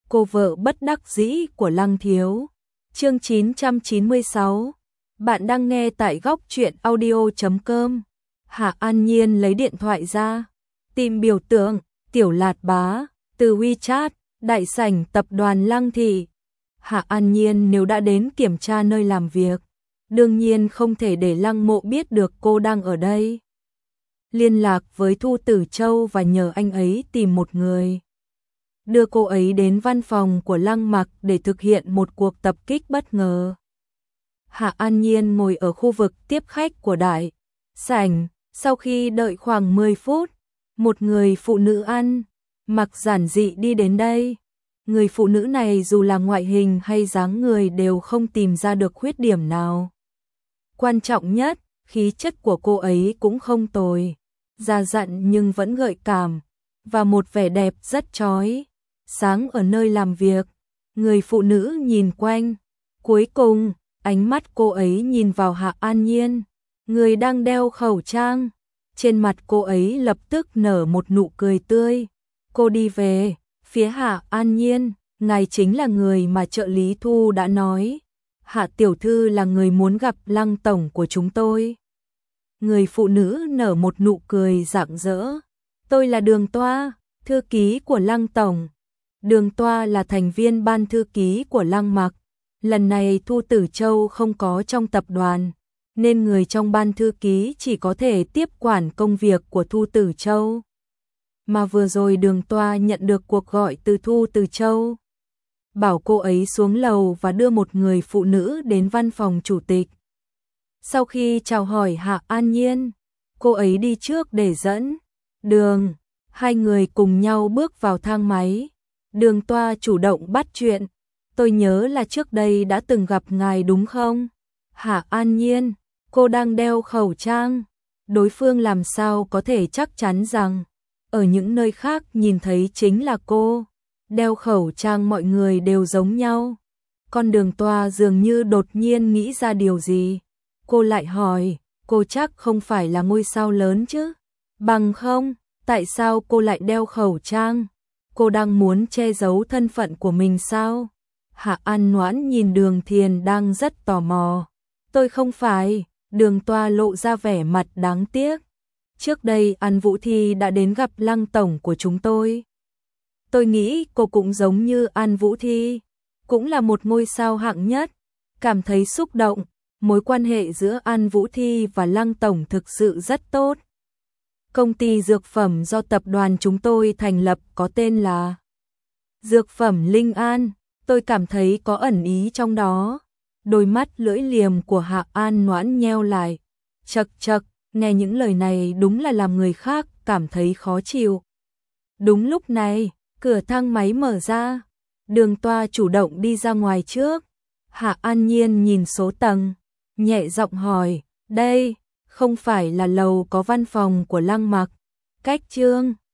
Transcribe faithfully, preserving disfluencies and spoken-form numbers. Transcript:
cô vợ bất đắc dĩ của Lăng Thiếu. Chương chín trăm chín mươi sáu. Bạn đang nghe tại góc truyện audio chấm com. Hạ An Nhiên lấy điện thoại ra, tìm biểu tượng Tiểu Lạt Bá từ WeChat, đại sảnh tập đoàn Lăng thị. Hạ An Nhiên nếu đã đến kiểm tra nơi làm việc, đương nhiên không thể để Lăng Mộ biết được cô đang ở đây. Liên lạc với Thu Tử Châu và nhờ anh ấy tìm một người, đưa cô ấy đến văn phòng của Lăng Mặc để thực hiện một cuộc tập kích bất ngờ. Hạ An Nhiên ngồi ở khu vực tiếp khách của đại sảnh, sau khi đợi khoảng mười phút, một người phụ nữ ăn mặc giản dị đi đến đây. Người phụ nữ này dù là ngoại hình hay dáng người đều không tìm ra được khuyết điểm nào. Quan trọng nhất, khí chất của cô ấy cũng không tồi, già dặn nhưng vẫn gợi cảm, và một vẻ đẹp rất chói sáng ở nơi làm việc. Người phụ nữ nhìn quanh, cuối cùng, ánh mắt cô ấy nhìn vào Hạ An Nhiên, người đang đeo khẩu trang. Trên mặt cô ấy lập tức nở một nụ cười tươi. Cô đi về phía Hạ An Nhiên, ngài chính là người mà trợ lý Thu đã nói. Hạ tiểu thư là người muốn gặp Lăng tổng của chúng tôi. Người phụ nữ nở một nụ cười rạng rỡ. Tôi là Đường Toa, thư ký của Lăng tổng. Đường Toa là thành viên ban thư ký của Lăng Mặc. Lần này Thu Tử Châu không có trong tập đoàn, nên người trong ban thư ký chỉ có thể tiếp quản công việc của Thu Tử Châu. Mà vừa rồi Đường Toa nhận được cuộc gọi từ Thu Tử Châu, bảo cô ấy xuống lầu và đưa một người phụ nữ đến văn phòng chủ tịch. Sau khi chào hỏi Hạ An Nhiên, cô ấy đi trước để dẫn đường. Hai người cùng nhau bước vào thang máy. Đường Toa chủ động bắt chuyện. Tôi nhớ là trước đây đã từng gặp ngài đúng không? Hạ An Nhiên, cô đang đeo khẩu trang. Đối phương làm sao có thể chắc chắn rằng ở những nơi khác nhìn thấy chính là cô. Đeo khẩu trang mọi người đều giống nhau. Con Đường Toa dường như đột nhiên nghĩ ra điều gì. Cô lại hỏi, cô chắc không phải là ngôi sao lớn chứ? Bằng không, tại sao cô lại đeo khẩu trang? Cô đang muốn che giấu thân phận của mình sao? Hạ An Noãn nhìn Đường Thiền đang rất tò mò. Tôi không phải. Đường Toa lộ ra vẻ mặt đáng tiếc. Trước đây An Vũ Thi đã đến gặp Lăng tổng của chúng tôi. Tôi nghĩ cô cũng giống như An Vũ Thi, cũng là một ngôi sao hạng nhất. Cảm thấy xúc động, mối quan hệ giữa An Vũ Thi và Lăng tổng thực sự rất tốt. Công ty dược phẩm do tập đoàn chúng tôi thành lập có tên là Dược phẩm Linh An. Tôi cảm thấy có ẩn ý trong đó. Đôi mắt lưỡi liềm của Hạ An Noãn nheo lại. Chậc chậc, nghe những lời này đúng là làm người khác cảm thấy khó chịu. Đúng lúc này, cửa thang máy mở ra. Đường Toa chủ động đi ra ngoài trước. Hạ An Nhiên nhìn số tầng, nhẹ giọng hỏi, đây không phải là lầu có văn phòng của Lăng Mặc, cách Trương